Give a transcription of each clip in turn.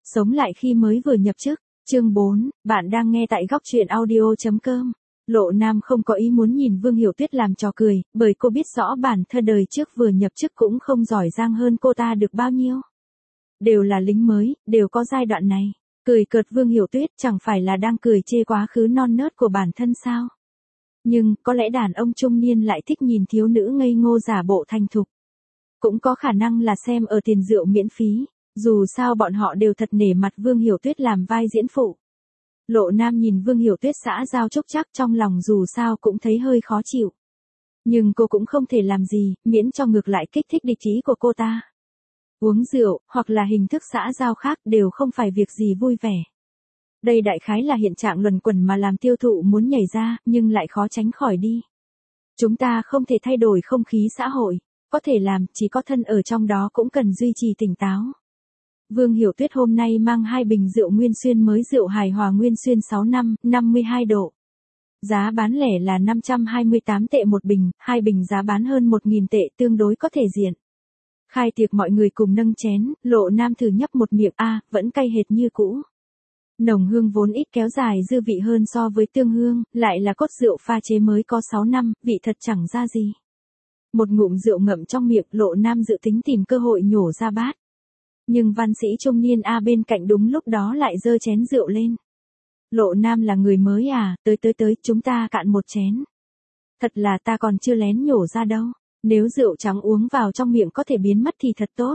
Sống lại khi mới vừa nhập chức. Chương 4, bạn đang nghe tại góc truyện audio.com. Lộ Nam không có ý muốn nhìn Vương Hiểu Tuyết làm trò cười, bởi cô biết rõ bản thân đời trước vừa nhập chức cũng không giỏi giang hơn cô ta được bao nhiêu. Đều là lính mới, đều có giai đoạn này. Cười cợt Vương Hiểu Tuyết chẳng phải là đang cười chê quá khứ non nớt của bản thân sao? Nhưng, có lẽ đàn ông trung niên lại thích nhìn thiếu nữ ngây ngô giả bộ thành thục. Cũng có khả năng là xem ở tiền rượu miễn phí. Dù sao bọn họ đều thật nể mặt Vương Hiểu Tuyết làm vai diễn phụ. Lộ Nam nhìn Vương Hiểu Tuyết xã giao chốc chắc trong lòng dù sao cũng thấy hơi khó chịu. Nhưng cô cũng không thể làm gì, miễn cho ngược lại kích thích địch ý của cô ta. Uống rượu, hoặc là hình thức xã giao khác đều không phải việc gì vui vẻ. Đây đại khái là hiện trạng luẩn quẩn mà làm tiêu thụ muốn nhảy ra, nhưng lại khó tránh khỏi đi. Chúng ta không thể thay đổi không khí xã hội, có thể làm, chỉ có thân ở trong đó cũng cần duy trì tỉnh táo. Vương Hiểu Tuyết hôm nay mang 2 bình rượu Nguyên Xuyên mới, rượu Hài Hòa Nguyên Xuyên 6 năm, 52 độ. Giá bán lẻ là 528 tệ một bình, 2 bình giá bán hơn 1.000 tệ, tương đối có thể diện. Khai tiệc mọi người cùng nâng chén, Lộ Nam thử nhấp một miệng, vẫn cay hệt như cũ. Nồng hương vốn ít kéo dài dư vị hơn so với tương hương, lại là cốt rượu pha chế mới có 6 năm, vị thật chẳng ra gì. Một ngụm rượu ngậm trong miệng, Lộ Nam dự tính tìm cơ hội nhổ ra bát. Nhưng văn sĩ trung niên bên cạnh đúng lúc đó lại giơ chén rượu lên. Lộ Nam là người mới tới, chúng ta cạn một chén. Thật là ta còn chưa lén nhổ ra đâu, nếu rượu trắng uống vào trong miệng có thể biến mất thì thật tốt.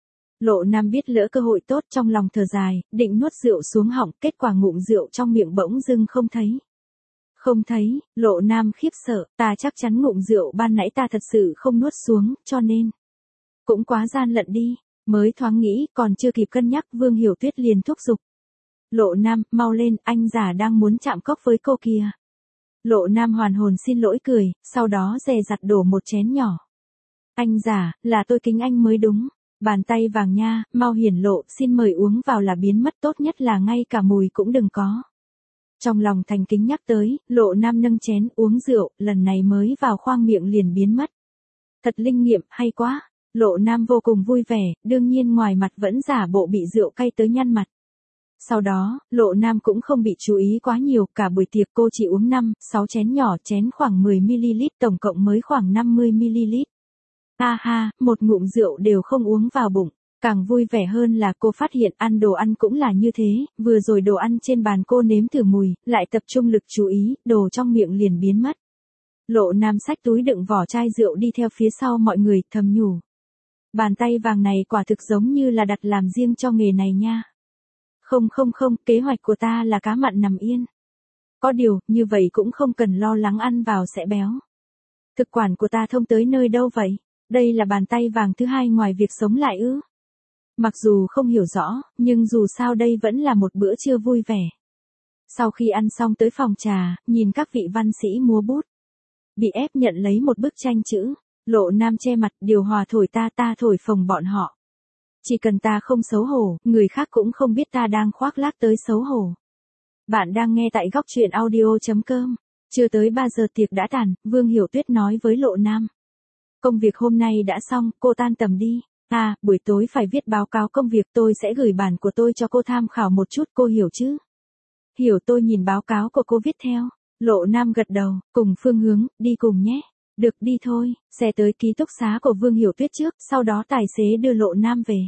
Lộ Nam biết lỡ cơ hội tốt, trong lòng thở dài, định nuốt rượu xuống họng, kết quả ngụm rượu trong miệng bỗng dưng không thấy. Không thấy, Lộ Nam khiếp sợ, ta chắc chắn ngụm rượu ban nãy ta thật sự không nuốt xuống, cho nên. Cũng quá gian lận đi. Mới thoáng nghĩ, còn chưa kịp cân nhắc, Vương Hiểu Tuyết liền thúc giục. Lộ Nam, mau lên, anh già đang muốn chạm cốc với cô kìa. Lộ Nam hoàn hồn xin lỗi cười, sau đó dè dặt đổ một chén nhỏ. Anh già, là tôi kính anh mới đúng. Bàn tay vàng nha, mau hiển lộ, xin mời uống vào là biến mất, tốt nhất là ngay cả mùi cũng đừng có. Trong lòng thành kính nhắc tới, Lộ Nam nâng chén uống rượu, lần này mới vào khoang miệng liền biến mất. Thật linh nghiệm, hay quá. Lộ Nam vô cùng vui vẻ, đương nhiên ngoài mặt vẫn giả bộ bị rượu cay tới nhăn mặt. Sau đó, Lộ Nam cũng không bị chú ý quá nhiều, cả buổi tiệc cô chỉ uống 5-6 chén nhỏ, chén khoảng 10ml, tổng cộng mới khoảng 50ml. Một ngụm rượu đều không uống vào bụng. Càng vui vẻ hơn là cô phát hiện ăn đồ ăn cũng là như thế, vừa rồi đồ ăn trên bàn cô nếm thử mùi, lại tập trung lực chú ý, đồ trong miệng liền biến mất. Lộ Nam xách túi đựng vỏ chai rượu đi theo phía sau mọi người, thầm nhủ. Bàn tay vàng này quả thực giống như là đặt làm riêng cho nghề này nha. Không, kế hoạch của ta là cá mặn nằm yên. Có điều, như vậy cũng không cần lo lắng ăn vào sẽ béo. Thực quản của ta thông tới nơi đâu vậy? Đây là bàn tay vàng thứ 2 ngoài việc sống lại ư? Mặc dù không hiểu rõ, nhưng dù sao đây vẫn là một bữa trưa vui vẻ. Sau khi ăn xong tới phòng trà, nhìn các vị văn sĩ múa bút. Bị ép nhận lấy một bức tranh chữ. Lộ Nam che mặt, điều hòa thổi ta thổi phồng bọn họ. Chỉ cần ta không xấu hổ, người khác cũng không biết ta đang khoác lác tới xấu hổ. Bạn đang nghe tại góc truyện audio.com. Chưa tới 3 giờ tiệc đã tàn, Vương Hiểu Tuyết nói với Lộ Nam. Công việc hôm nay đã xong, cô tan tầm đi. Buổi tối phải viết báo cáo công việc, tôi sẽ gửi bản của tôi cho cô tham khảo một chút, cô hiểu chứ? Hiểu, tôi nhìn báo cáo của cô viết theo. Lộ Nam gật đầu, cùng phương hướng, đi cùng nhé. Được, đi thôi. Xe tới ký túc xá của Vương Hiểu Tuyết trước, sau đó tài xế đưa Lộ Nam về.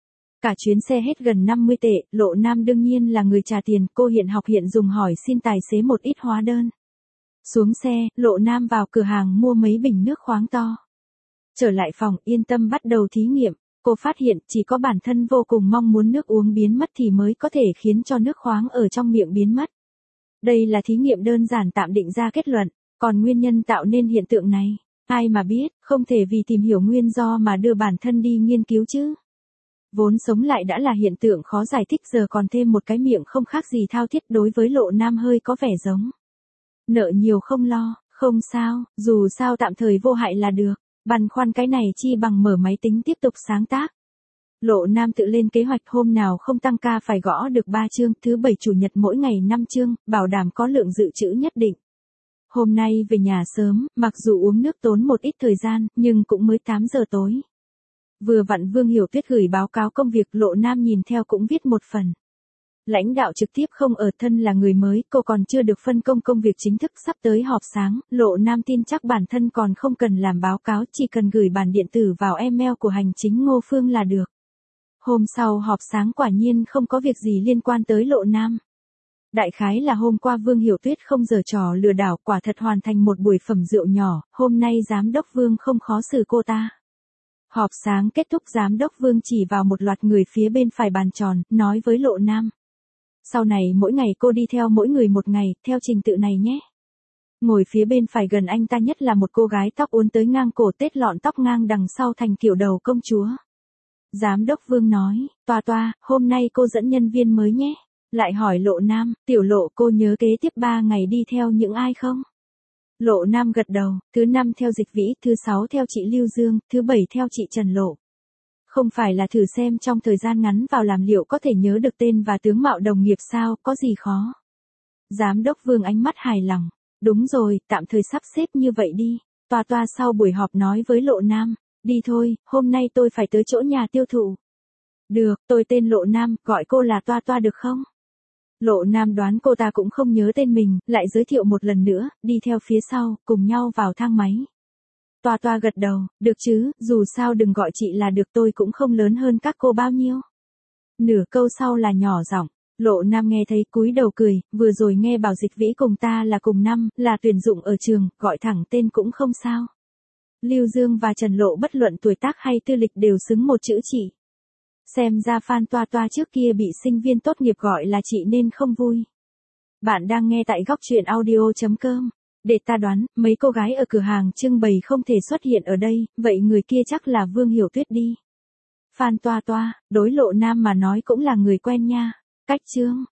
Cả chuyến xe hết gần 50 tệ, Lộ Nam đương nhiên là người trả tiền, cô hiện học hiện dùng hỏi xin tài xế một ít hóa đơn. Xuống xe, Lộ Nam vào cửa hàng mua mấy bình nước khoáng to. Trở lại phòng, yên tâm bắt đầu thí nghiệm, cô phát hiện chỉ có bản thân vô cùng mong muốn nước uống biến mất thì mới có thể khiến cho nước khoáng ở trong miệng biến mất. Đây là thí nghiệm đơn giản tạm định ra kết luận. Còn nguyên nhân tạo nên hiện tượng này, ai mà biết, không thể vì tìm hiểu nguyên do mà đưa bản thân đi nghiên cứu chứ. Vốn sống lại đã là hiện tượng khó giải thích, giờ còn thêm một cái miệng không khác gì thao thiết, đối với Lộ Nam hơi có vẻ giống. Nợ nhiều không lo, không sao, dù sao tạm thời vô hại là được, băn khoăn cái này chi bằng mở máy tính tiếp tục sáng tác. Lộ Nam tự lên kế hoạch hôm nào không tăng ca phải gõ được 3 chương, thứ 7 chủ nhật mỗi ngày 5 chương, bảo đảm có lượng dự trữ nhất định. Hôm nay về nhà sớm, mặc dù uống nước tốn một ít thời gian, nhưng cũng mới 8 giờ tối. Vừa vặn Vương Hiểu Tuyết gửi báo cáo công việc, Lộ Nam nhìn theo cũng viết một phần. Lãnh đạo trực tiếp không ở, thân là người mới, cô còn chưa được phân công công việc chính thức, sắp tới họp sáng, Lộ Nam tin chắc bản thân còn không cần làm báo cáo, chỉ cần gửi bản điện tử vào email của hành chính Ngô Phương là được. Hôm sau họp sáng quả nhiên không có việc gì liên quan tới Lộ Nam. Đại khái là hôm qua Vương Hiểu Tuyết không giở trò lừa đảo, quả thật hoàn thành một buổi phẩm rượu nhỏ, hôm nay giám đốc Vương không khó xử cô ta. Họp sáng kết thúc, giám đốc Vương chỉ vào một loạt người phía bên phải bàn tròn, nói với Lộ Nam. Sau này mỗi ngày cô đi theo mỗi người một ngày, theo trình tự này nhé. Ngồi phía bên phải gần anh ta nhất là một cô gái tóc uốn tới ngang cổ, tết lọn tóc ngang đằng sau thành kiểu đầu công chúa. Giám đốc Vương nói, Toa, hôm nay cô dẫn nhân viên mới nhé. Lại hỏi Lộ Nam, tiểu Lộ, cô nhớ kế tiếp 3 ngày đi theo những ai không? Lộ Nam gật đầu, thứ 5 theo Dịch Vĩ, thứ 6 theo chị Lưu Dương, thứ 7 theo chị Trần Lộ. Không phải là thử xem trong thời gian ngắn vào làm liệu có thể nhớ được tên và tướng mạo đồng nghiệp sao, có gì khó. Giám đốc Vương ánh mắt hài lòng. Đúng rồi, tạm thời sắp xếp như vậy đi. Toa sau buổi họp nói với Lộ Nam, đi thôi, hôm nay tôi phải tới chỗ nhà tiêu thụ. Được, tôi tên Lộ Nam, gọi cô là Toa được không? Lộ Nam đoán cô ta cũng không nhớ tên mình, lại giới thiệu một lần nữa, đi theo phía sau, cùng nhau vào thang máy. Toa gật đầu, được chứ, dù sao đừng gọi chị là được, tôi cũng không lớn hơn các cô bao nhiêu. Nửa câu sau là nhỏ giọng. Lộ Nam nghe thấy cúi đầu cười, vừa rồi nghe bảo Dịch Vĩ cùng ta là cùng năm, là tuyển dụng ở trường, gọi thẳng tên cũng không sao. Lưu Dương và Trần Lộ bất luận tuổi tác hay tư lịch đều xứng một chữ chị. Xem ra Phan Toa trước kia bị sinh viên tốt nghiệp gọi là chị nên không vui. Bạn đang nghe tại góc truyện audio.com. Để ta đoán, mấy cô gái ở cửa hàng trưng bày không thể xuất hiện ở đây, vậy người kia chắc là Vương Hiểu Tuyết đi. Phan Toa, đối Lộ Nam mà nói cũng là người quen nha. Cách chương.